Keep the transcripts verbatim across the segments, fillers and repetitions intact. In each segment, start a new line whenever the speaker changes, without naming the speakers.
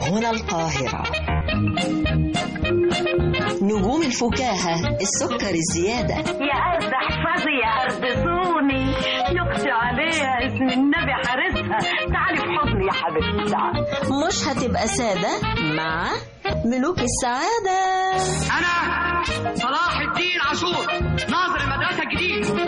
هنا القاهرة. نجوم الفكاهة، السكر الزيادة.
يا أرض احفظي يا أرض صوني، يقسي عليها اسم النبي حارسها، تعالي في حضني يا حبيبتي.
مش هتبقى سادة مع ملوك السعادة.
أنا صلاح الدين عاشور، ناظر المدرسة الجديد.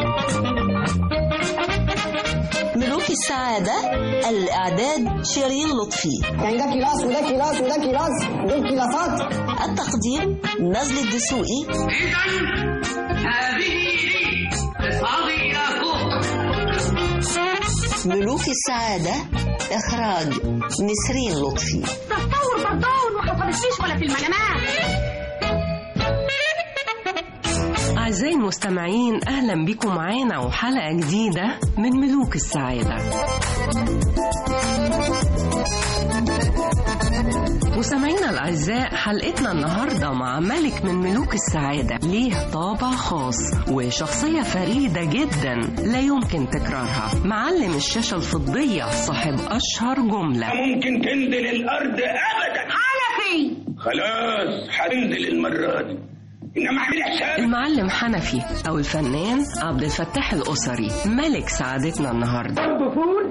ملوك السعادة، الإعداد شيرين لطفي.
كان ده كلاس وده كلاس وده كلاس، دول كلاسات.
التقديم نزل الدسوقي.
إذن هذه لي، اصعدي إلى فوق.
ملوك السعادة، إخراج نسرين لطفي.
تطور بردون ما حصلتليش ولا في المنامات.
أعزائي المستمعين، أهلا بكم معانا وحلقة جديدة من ملوك السعادة. مستمعينا الأعزاء، حلقتنا النهاردة مع ملك من ملوك السعادة، ليه طابع خاص وشخصية فريدة جدا لا يمكن تكرارها. معلم الشاشة الفضية، صاحب أشهر جملة:
ممكن تنزل الأرض أبدا.
حنفي
خلاص هتنزل المرة دي، إنما اعمل حساب.
المعلم حنفي أو الفنان عبد الفتاح الأسري، ملك سعادتنا النهاردة.
برضه فول،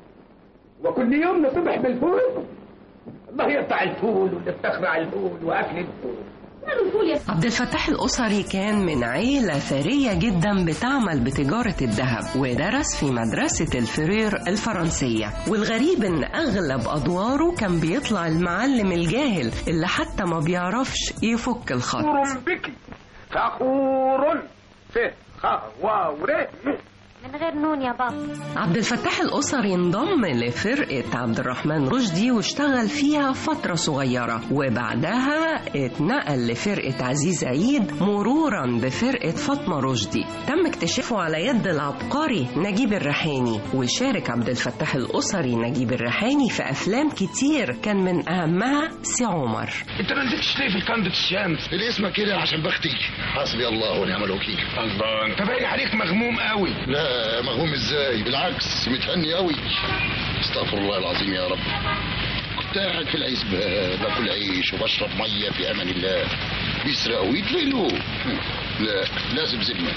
وكل يوم نصبح بالفول. الله يقطع الفول واللي بتخرع الفول وأكل الفول.
عبد الفتاح الأسري كان من عيلة ثرية جدا بتعمل بتجارة الذهب، ودرس في مدرسة الفرير الفرنسية. والغريب ان اغلب ادواره كان بيطلع المعلم الجاهل اللي حتى ما بيعرفش يفك الخط.
فخور بك، فخور في خواوري
من غير نون يا بابا.
عبد الفتاح الأسري انضم لفرقة عبد الرحمن رشدي واشتغل فيها فترة صغيرة، وبعدها اتنقل لفرقة عزيز عيد مرورا بفرقة فاطمة رشدي. تم اكتشافه على يد العبقري نجيب الريحاني، وشارك عبد الفتاح الأسري نجيب الريحاني في أفلام كتير كان من أهمها سي عمر.
أنت ما نزلتش ليه في كندة الشمس؟
الاسم كده عشان بختي. حسبي الله ونعم الوكيل.
الله، أنت باين عليك مغموم قوي.
لا مغموم ازاي، بالعكس متهني قوي. استغفر الله العظيم يا رب. كنت قاعد في العزبة باكل عيش وبشرب ميه في امان الله، بيسرقوا ويتلقوا. لا لازم ذمه.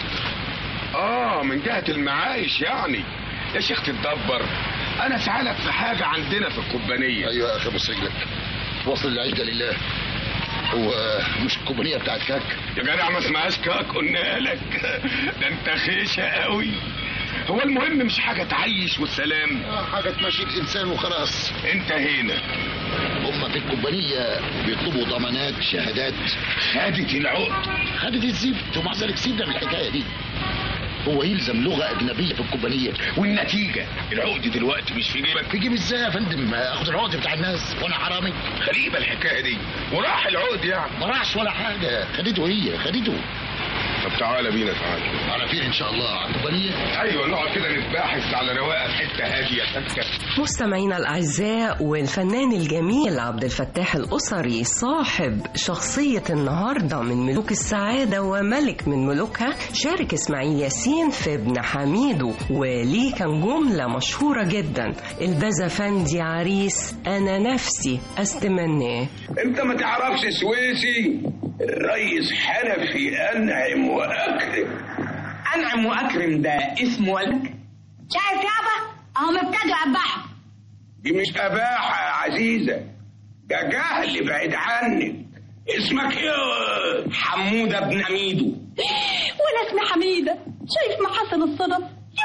اه من جهة المعايش يعني. يا شيخ تتدبر، انا سعالك في حاجة عندنا في الكوبانية.
ايوه يا اخي ابو رجلك، وصل العجة لله. هو مش الكوبانية بتاعت كاك؟
يا جدع ما اسمهاش كاك، قلنا لك. ده انت خيشة قوي. هو المهم مش حاجة تعيش والسلام،
آه حاجة تمشي الإنسان وخلاص.
انت هنا
هما في الكوبانية بيطلبوا ضمانات شهادات.
خدت العقد،
خدت الزفت، ومع ذلك سيبنا من الحكاية دي. هو يلزم لغة أجنبية في الكوبانية،
والنتيجة العقد دلوقتي مش في جيبك.
في جيب ازاي يا فندم؟ اخد العقد بتاع الناس وانا حرامي؟
غريبة الحكاية دي، وراح العقد يعني.
ما راحش ولا حاجة، خدته هي خدته.
طب تعالى بينا، تعالى.
على فين ان شاء الله؟ على الكوبانية؟
ايوه نقعد كده نتباحث على رواقه في حته هاديه ساكته.
مستمعينا الاعزاء، والفنان الجميل عبد الفتاح الاسري صاحب شخصيه النهارده من ملوك السعاده وملك من ملوكها، شارك اسماعيل ياسين في ابن حميدو، وليه كان جمله مشهوره جدا: البزفندي عريس انا نفسي استمناه.
انت ما تعرفش سويسي؟ الريس حنفي انعم واكرم.
أنعم وأكرم ده اسم ولد.
شايف يابا، اهم ابتدوا يقبحوا.
دي مش اباحه يا عزيزه، ده جهل بعيد عنك. اسمك ايه؟
حمودة بن حميدو.
وانا اسمي حميدة. شايف محاسن الصدف.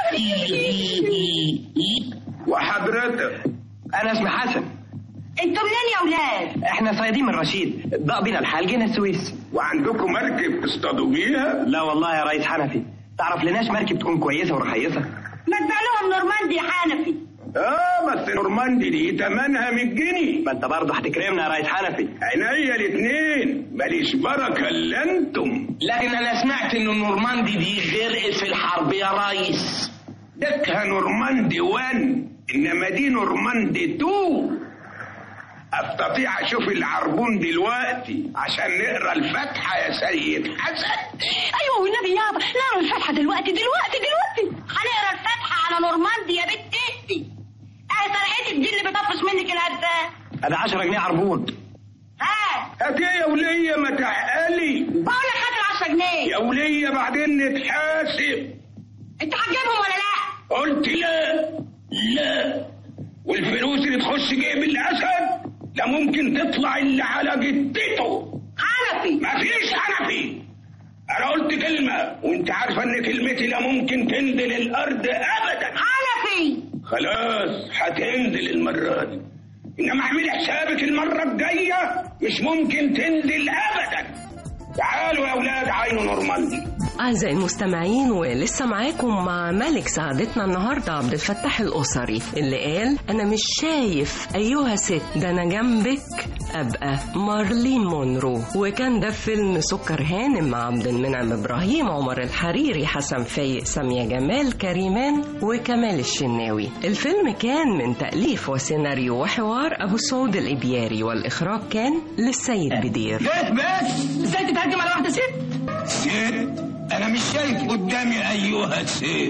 وحضرتك؟
أنا اسمي حسن.
انتوا منين يا ولاد؟
احنا صيادين من رشيد، ضاق بينا الحال جينا السويس.
وعندكم مركب تصطادوا بيها؟
لا والله يا ريس حنفي، تعرف لناش مركب تكون كويسة ورخيصة.
ما تبيع لهم نورماندي يا حنفي.
اه بس نورماندي دي تمنها مية جنيه.
ما انت برضه هتكرمنا يا ريس حنفي.
عينيا الاتنين، ماليش بركة الا انتم.
لكن انا سمعت ان النورماندي دي غرقت في الحرب يا ريس.
دكها نورماندي وان، انما دي نورماندي تو. استطيع اشوف العربون دلوقتي عشان نقرا الفاتحه يا سيد حسن؟
ايوه والنبي يابا، نقرا الفاتحه دلوقتي دلوقتي دلوقتي. هنقرا الفاتحه على نورماندي يا بنت اختي. اهي طريقتك دي اللي بتطفش منك الهداف.
هذا عشرة جنيه عربون.
هات
هات ايه يا وليه ما تعقلي؟
بقول لك هات العشرة جنيه
يا وليه بعدين نتحاسب.
انت هتجيبهم ولا لا؟
قلت لا لا. والفلوس اللي تخش جيب الاسد لا ممكن تطلع اللي على جدته.
حنفي
مفيش حنفي. انا قلت كلمه وانت عارفه ان كلمتي لا ممكن تنزل الارض ابدا.
حنفي
خلاص هتنزل المره دي، انما اعملي حسابك المره الجايه مش ممكن تنزل ابدا. تعالوا يا اولاد عين نورماندي.
أعزائي المستمعين، ولسه معاكم مع ملك سعادتنا النهاردة عبد الفتاح الأسري اللي قال أنا مش شايف أيها ست ده أنا جنبك أبقى مارلين مونرو. وكان ده فيلم سكر هانم مع عبد المنعم إبراهيم، عمر الحريري، حسن فايق، سامية جمال، كريمان وكمال الشناوي. الفيلم كان من تأليف وسيناريو وحوار أبو سعود الإبياري، والإخراج كان للسيد بدير.
بس بس ازاي تتهجم على واحدة ست؟
ست؟ أنا مش شايف قدامي أيها الست.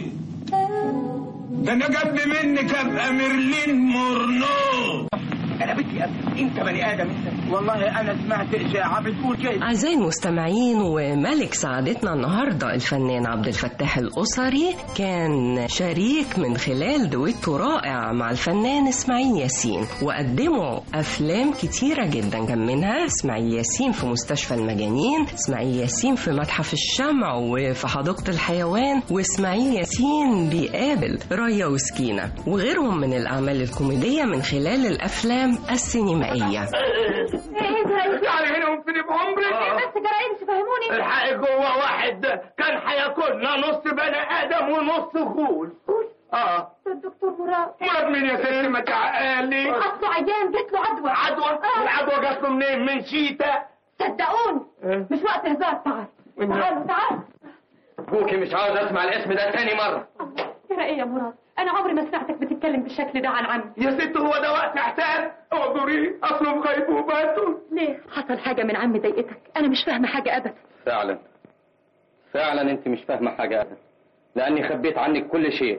ده أنا جنب منك أبقى ميرلين مورنو.
انا بدي افهم انت بني ادم انت. والله انا سمعت اشاعه بتقول كده.
أعزائي المستمعين، وملك سعادتنا النهاردة الفنان عبد الفتاح الأسري كان شريك من خلال دويتو رائع مع الفنان اسماعيل ياسين، وقدموا أفلام كتيرة جدا، كان منها اسماعيل ياسين في مستشفى المجانين، اسماعيل ياسين في متحف الشمع وفي حديقة الحيوان، واسماعيل ياسين بيقابل رايا وسكينة، وغيرهم من الأعمال الكوميدية من خلال الأفلام السينمائية.
يعني هنا وفين بعمرك؟
بس جرائم تفهموني.
الحق جوه واحد كان هياكلنا نص بني ادم ونص غول. اه
الدكتور مراد.
مراد مين يا ستي ما تعقلي؟
اصله عيان جات له عدوى.
عدوى؟
آه.
العدوى جات له منين؟ من شيتا؟
صدقوني
إيه؟
مش وقت هزار. تعال تعالوا تعالوا.
ابوكي مش عاوز اسمع الاسم ده تاني مره.
ترى ايه يا مراد، انا عمري ما سمعتك بتتكلم بالشكل ده عن عمي.
يا ست هو ده وقت احسان؟ اعذريه اصله في غيبوبته.
ليه؟ حصل حاجه من عمي ضايقتك؟ انا مش فاهمه حاجه ابدا.
فعلا فعلا انت مش فاهمه حاجه ابدا، لاني خبيت عنك كل شيء،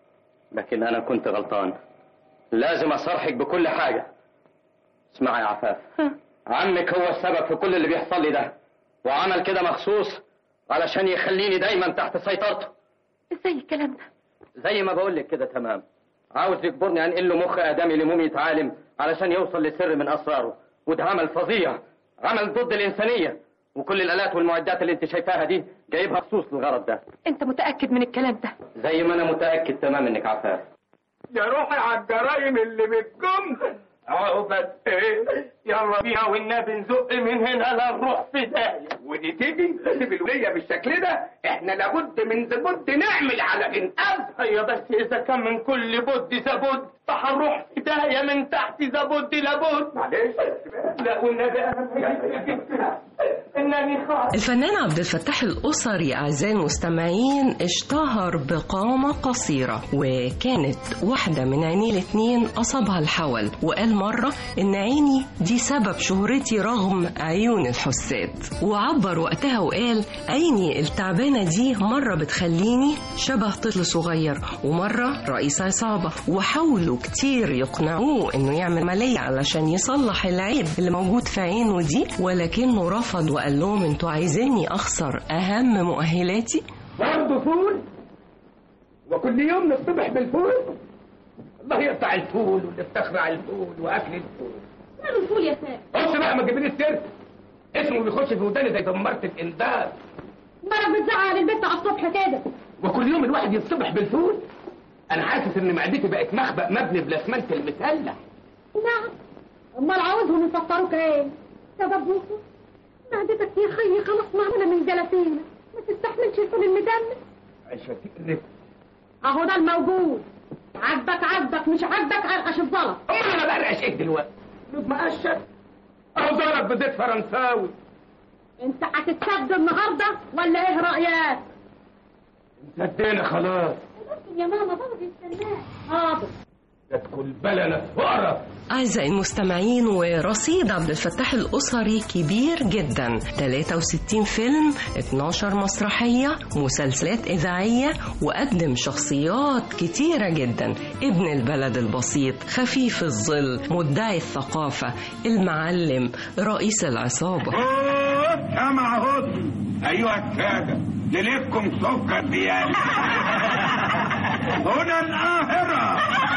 لكن انا كنت غلطان. لازم اصارحك بكل حاجه. اسمعي يا عفاف، عمك هو السبب في كل اللي بيحصل لي ده، وعمل كده مخصوص علشان يخليني دايما تحت سيطرته.
ازاي الكلام ده؟
زي ما بقول لك كده تمام. عاوز يجبرني انقل له مخ ادمي لمومية عالم علشان يوصل لسر من اسراره، وده عمل فظيع، عمل ضد الانسانيه، وكل الالات والمعدات اللي انت شايفاها دي جايبها خصوص للغرض ده.
انت متاكد من الكلام ده؟
زي ما انا متاكد تمام انك عفاف.
يا روحي على الجرايم اللي بتقوم. اهو بس ايه، يلا بيها والنبي نزق من هنا لا نروح في داهيه. ودي تيجي تسيب الوليه بالشكل ده؟ احنا لابد من زبد نعمل على انقاذ. ايوه بس اذا كان من كل بد زبد فهنروح في داهيه من تحت زبد لابد. معلش لا والنبي انا انني خاطئ.
الفنان عبد الفتاح الأسري أعزائي المستمعين اشتهر بقامة قصيرة، وكانت واحدة من عينيه الاتنين أصابها الحول، وقال مرة إن عيني دي سبب شهرتي رغم عيون الحساد، وعبر وقتها وقال عيني التعبانة دي مرة بتخليني شبه طفل صغير، ومرة رئيس عصابة، وحاولوا كتير يقنعوه إنه يعمل عملية علشان يصلح العيب اللي موجود في عينه دي، ولكنه رفض وقال لهم انتوا عايزيني اخسر اهم مؤهلاتي؟
برضه فول؟ وكل يوم نصطبح بالفول؟ الله يقطع الفول واللي استخرع الفول واكل الفول.
ماله الفول يا سامي؟
بص بقى ما تجيبليش سيرته، اسمه بيخش في وداني زي دمارة الانذار.
مرة بتزعل البيت على الصبح كده.
وكل يوم الواحد يصطبح بالفول؟ انا حاسس ان معدتي بقت مخبأ مبني بالاسمنت المسلح.
نعم، امال عاوزهم يفطروك ايه؟ سببوكوا؟ معدتك يا خيي خلاص معمولة من جلاتين، ما تستحملش الفول المدمس.
عشان تقلب
اهو ده الموجود، عجبك عجبك مش عجبك ارقش الزلط.
امال انا برقش ايه دلوقتي؟ لوز مقشر اهو زلط بزيت فرنساوي.
انت هتتسد النهارده ولا ايه رايك؟
سدينا خلاص.
يا ماما بابا بيستناك. حاضر.
تدخل بلنا فقرة.
أعزائي المستمعين، ورصيد عبد الفتاح الأسري كبير جدا، ثلاثة وستين فيلم، اتناشر مسرحية، مسلسلات إذاعية، وقدم شخصيات كتيرة جدا: ابن البلد البسيط، خفيف الظل، مدعي الثقافة، المعلم، رئيس العصابة.
يا معهود أيها السادة، لليكم سكر ديالي هنا القاهرة.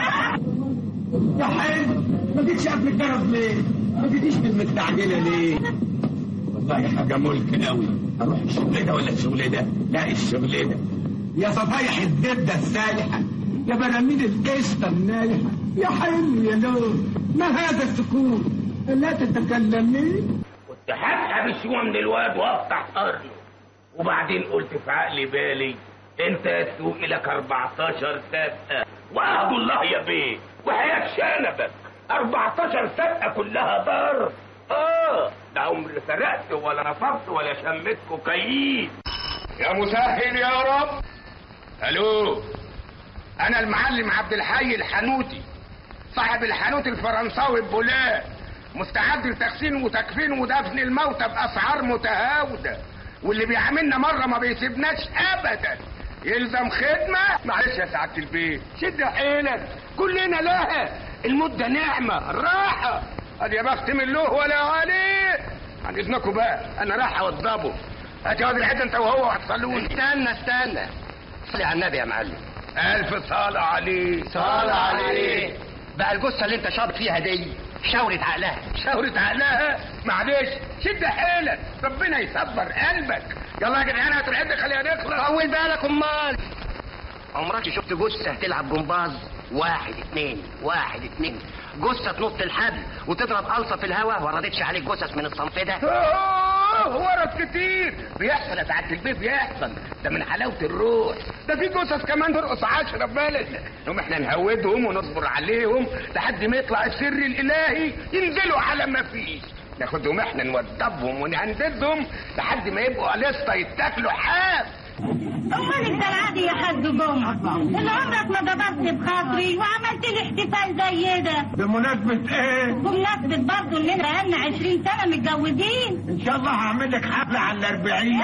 يا حلو، ما جيتش قبل الجرس ليه؟ ما جيتيش بالمستعجلة ليه؟
والله حاجة ملك قوي، أروح الشغل ده ولا الشغل ده؟ لا الشغل ده.
يا صفايح الزبدة السايحة، يا براميل القشطة النايحة، يا حلو يا نور، ما هذا السكون؟ لا تتكلمين.
كنت هسحب الشومة من الواد وافتح قرنه، وبعدين قلت في عقلي بالي انت تسوق لك أربعتاشر سابقة، وعهد الله يا بيه وحياة شنبك أربعتاشر سابقة كلها ضرب. اه ده عمر سرقت ولا نصبت ولا شميت كوكايين.
يا مسهل يا رب. الو، انا المعلم عبد الحي الحنوتي، صاحب الحانوت الفرنساوي ببولاه، مستعد لتغسيل وتكفين ودفن الموتى باسعار متهاوده، واللي بيعاملنا مره ما بيسيبناش ابدا. يلزم خدمه. معلش يا سعاده البيت، شد حيلك، كلنا لها. المده نعمه، الراحه. قد يا بخت من له ولا عليه. عن اذنكم بقى، انا رايح اوضبه. هات يا واد الحته انت وهو وهتصلوني.
استنى استنى، صلي على النبي يا معلم.
الف صلاه عليه.
صلى عليه. بقى الجثه اللي انت شاطر فيها دي شاورت عقلها.
شاورت عقلها؟ معلش شد حيلك، ربنا يصبر قلبك. يلا يا جدعان هاتوا العده خليها نخلص.
طول بالك امال. عمرك شفت جثه تلعب جمباز؟ واحد اتنين واحد اتنين، جثه تنط الحبل وتضرب قلصه في الهواء. وردتش عليك جثث من الصنف ده؟
اوه ورد كتير بيحصل يا سعاده البيت، بيحصل. ده من حلاوه الروح. ده في جثث كمان ترقص عشرة بلد. هم احنا نهودهم ونصبر عليهم لحد ما يطلع السر الالهي ينزلوا على ما فيش. ناخدهم احنا نوضبهم ونهنددهم لحد ما يبقوا لسه يتاكلوا حاف.
امال انت العادي يا حاج جمعه اللي عمرك ما جبرت بخاطري وعملت لي احتفال زي ده.
بمناسبه ايه؟
بمناسبه برضه اننا بقالنا عشرين سنه متجوزين.
ان شاء الله هعمل لك حفله على الاربعين.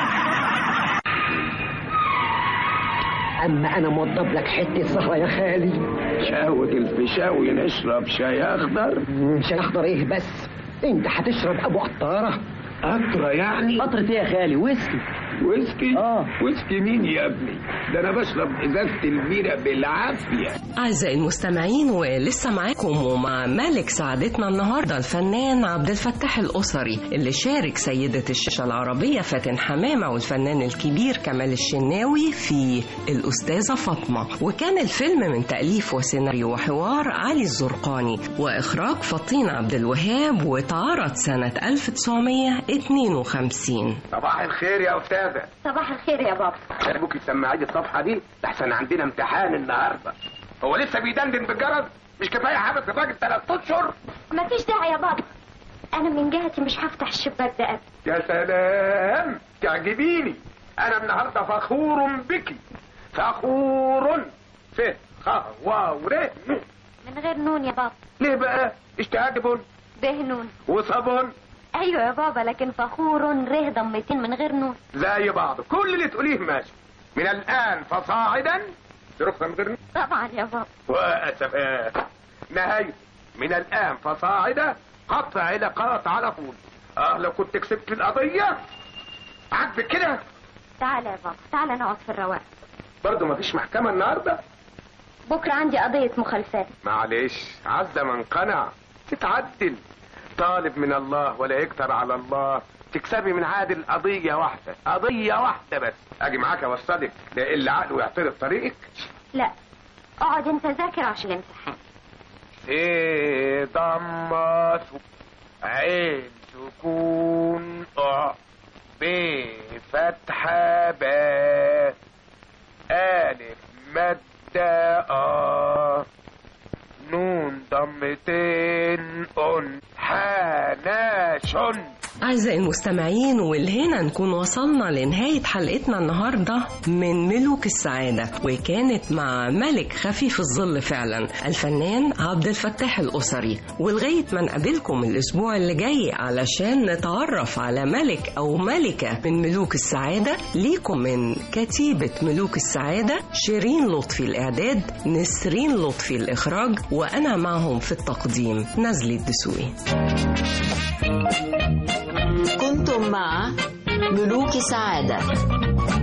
اما انا موضب لك حته سهره يا خالي.
شاوة الفيشاوي نشرب شاي اخضر.
شاي اخضر ايه بس؟ انت هتشرب ابو قطاره.
قطره يعني؟
قطره ايه يا خالي؟ ويسكي.
ويسكي؟
اه
ويسكي مين يا ابني؟ ده انا بشرب ازازه البيره بالعافيه.
أعزائي المستمعين، ولسه معاكم ومع ملك سعادتنا النهارده الفنان عبد الفتاح الأسري، اللي شارك سيدة الشاشة العربية فاتن حمامة والفنان الكبير كمال الشناوي في الأستاذة فاطمة. وكان الفيلم من تأليف وسيناريو وحوار علي الزرقاني وإخراج فطين عبد الوهاب، واتعرض سنة ألف وتسعمية اتنين وخمسين.
صباح الخير يا استاذه.
صباح الخير يا بابا.
ابوك سمعي الصفحه دي لحسن عندنا امتحان النهارده. هو لسه بيدندن بالجرس؟ مش كفايه حبس الراجل ثلاث اشهر؟
مفيش داعي يا بابا، انا من جهتي مش هفتح الشباك ده ابدا.
يا سلام، تعجبيني. انا النهارده فخور بك. فخور. ف خ واو ر
من غير نون يا بابا.
ليه بقى؟ اشتهاد بن
به نون
وصبن.
ايوه يا بابا، لكن فخور ره ضمتين من غير نون.
زي بعض، كل اللي تقوليه ماشي. من الان فصاعدا. رخصه من غير نون؟
طبعا يا بابا.
واسف. نهاية من الان فصاعدا قطع علاقات على طول. اه لو كنت كسبت القضيه عاجبك كده.
تعالى يا بابا، تعالى نقعد في الرواق.
برضه مفيش محكمه النهارده؟
بكره عندي قضيه مخالفات.
معلش، عز من قنع. تتعدل. طالب من الله ولا يكتر على الله. تكسبي من عادل قضيه واحده، قضيه واحده بس. اجي معاك اوصلك اللي عقله يعترض طريقك؟
لا، اقعد انت ذاكر عشان الامتحان.
ايه ضمه عين سكون اه ب فتحه ب الف ماده اه نون ضمتين ان حناشن.
أعزائي المستمعين، والهنا نكون وصلنا لنهاية حلقتنا النهاردة من ملوك السعادة، وكانت مع ملك خفيف الظل فعلا الفنان عبد الفتاح الأسري. ولغاية ما نقابلكم الأسبوع اللي جاي علشان نتعرف على ملك أو ملكة من ملوك السعادة، ليكم من كتيبة ملوك السعادة شيرين لطفي الإعداد، نسرين لطفي الإخراج، وأنا معهم في التقديم نزلي الدسوقي.
كنتم مع ملوك السعادة.